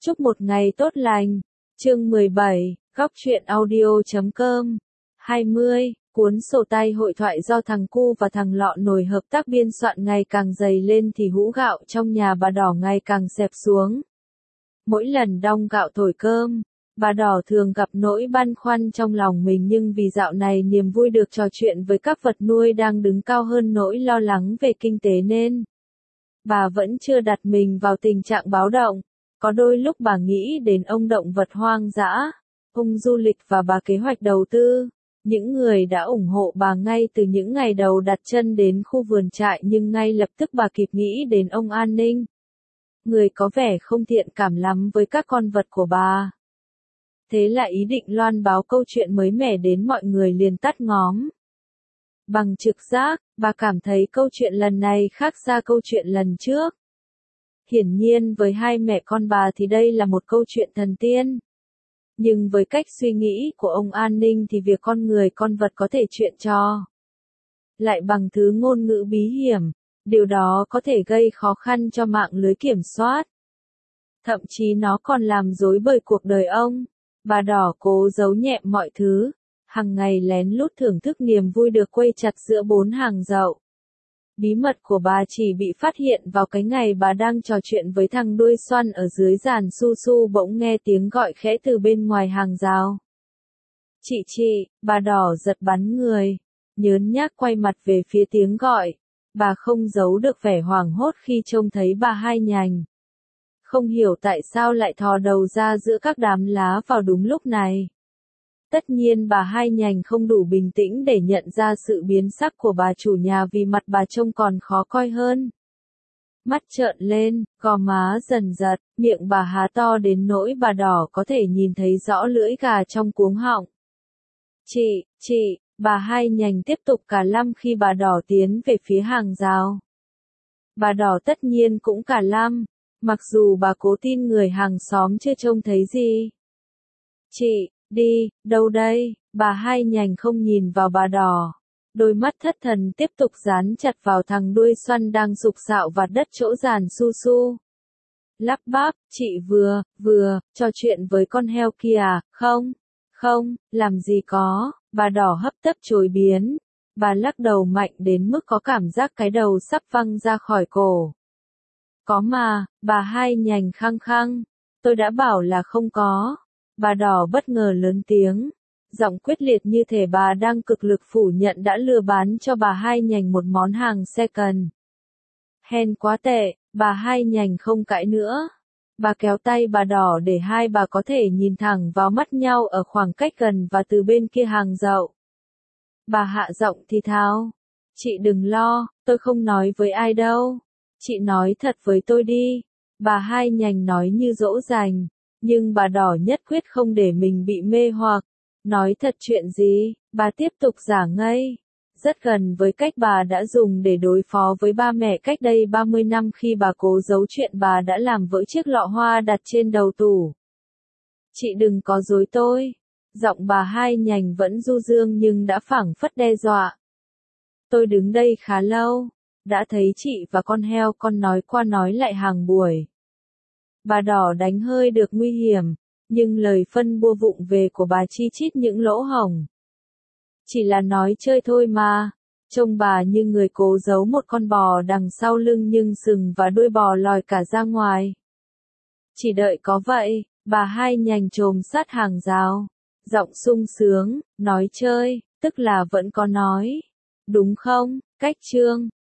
Chúc một ngày tốt lành. Chương 17, góc truyện audio.com 20, cuốn sổ tay hội thoại do thằng Cu và thằng Lọ Nồi hợp tác biên soạn ngày càng dày lên thì hũ gạo trong nhà bà Đỏ ngày càng xẹp xuống. Mỗi lần đong gạo thổi cơm, bà Đỏ thường gặp nỗi băn khoăn trong lòng mình, nhưng vì dạo này niềm vui được trò chuyện với các vật nuôi đang đứng cao hơn nỗi lo lắng về kinh tế nên bà vẫn chưa đặt mình vào tình trạng báo động. Có đôi lúc bà nghĩ đến ông động vật hoang dã, ông du lịch và bà kế hoạch đầu tư. Những người đã ủng hộ bà ngay từ những ngày đầu đặt chân đến khu vườn trại, nhưng ngay lập tức bà kịp nghĩ đến ông An Ninh. Người có vẻ không thiện cảm lắm với các con vật của bà. Thế là ý định loan báo câu chuyện mới mẻ đến mọi người liền tắt ngóm. Bằng trực giác, bà cảm thấy câu chuyện lần này khác xa câu chuyện lần trước. Hiển nhiên với hai mẹ con bà thì đây là một câu chuyện thần tiên. Nhưng với cách suy nghĩ của ông An Ninh thì việc con người con vật có thể chuyện trò lại bằng thứ ngôn ngữ bí hiểm, điều đó có thể gây khó khăn cho mạng lưới kiểm soát. Thậm chí nó còn làm rối bời cuộc đời ông. Bà Đỏ cố giấu nhẹm mọi thứ, hàng ngày lén lút thưởng thức niềm vui được quây chặt giữa bốn hàng dậu. Bí mật của bà chỉ bị phát hiện vào cái ngày bà đang trò chuyện với thằng đuôi xoăn ở dưới giàn su su, bỗng nghe tiếng gọi khẽ từ bên ngoài hàng rào. Chị, bà Đỏ giật bắn người, nhớn nhác quay mặt về phía tiếng gọi. Bà không giấu được vẻ hoảng hốt khi trông thấy bà Hai Nhành. Không hiểu tại sao lại thò đầu ra giữa các đám lá vào đúng lúc này. Tất nhiên bà Hai Nhành không đủ bình tĩnh để nhận ra sự biến sắc của bà chủ nhà, vì mặt bà trông còn khó coi hơn. Mắt trợn lên, gò má dần giật, miệng bà há to đến nỗi bà Đỏ có thể nhìn thấy rõ lưỡi gà trong cuống họng. Chị, bà Hai Nhành tiếp tục cả lăm khi bà Đỏ tiến về phía hàng rào. Bà Đỏ tất nhiên cũng cả lăm, mặc dù bà cố tin người hàng xóm chưa trông thấy gì. Chị, đi, đâu đây? Bà Hai Nhành không nhìn vào bà Đỏ. Đôi mắt thất thần tiếp tục dán chặt vào thằng đuôi xoăn đang sục sạo vạt đất chỗ giàn su su. Lắp bắp, chị vừa, trò chuyện với con heo kia à? Không, làm gì có. Bà Đỏ hấp tấp chối biến. Bà lắc đầu mạnh đến mức có cảm giác cái đầu sắp văng ra khỏi cổ. Có mà, bà Hai Nhành khăng khăng. Tôi đã bảo là không có. Bà Đỏ bất ngờ lớn tiếng. Giọng quyết liệt như thể bà đang cực lực phủ nhận đã lừa bán cho bà Hai Nhành một món hàng second. Hèn quá tệ, bà Hai Nhành không cãi nữa. Bà kéo tay bà Đỏ để hai bà có thể nhìn thẳng vào mắt nhau ở khoảng cách gần và từ bên kia hàng dậu. Bà hạ giọng thì thào. Chị đừng lo, tôi không nói với ai đâu. Chị nói thật với tôi đi. Bà Hai Nhành nói như dỗ dành. Nhưng bà Đỏ nhất quyết không để mình bị mê hoặc. Nói thật chuyện gì? Bà tiếp tục giả ngây. Rất gần với cách bà đã dùng để đối phó với ba mẹ cách đây 30 năm khi bà cố giấu chuyện bà đã làm vỡ chiếc lọ hoa đặt trên đầu tủ. Chị đừng có dối tôi. Giọng bà Hai Nhành vẫn du dương nhưng đã phảng phất đe dọa. Tôi đứng đây khá lâu. Đã thấy chị và con heo con nói qua nói lại hàng buổi. Bà Đỏ đánh hơi được nguy hiểm, nhưng lời phân bua vụng về của bà chi chít những lỗ hổng. Chỉ là nói chơi thôi mà. Trông bà như người cố giấu một con bò đằng sau lưng, nhưng sừng và đuôi bò lòi cả ra ngoài. Chỉ đợi có vậy, bà Hai Nhành chồm sát hàng rào. Giọng sung sướng, nói chơi, tức là vẫn có nói. Đúng không, cách chương.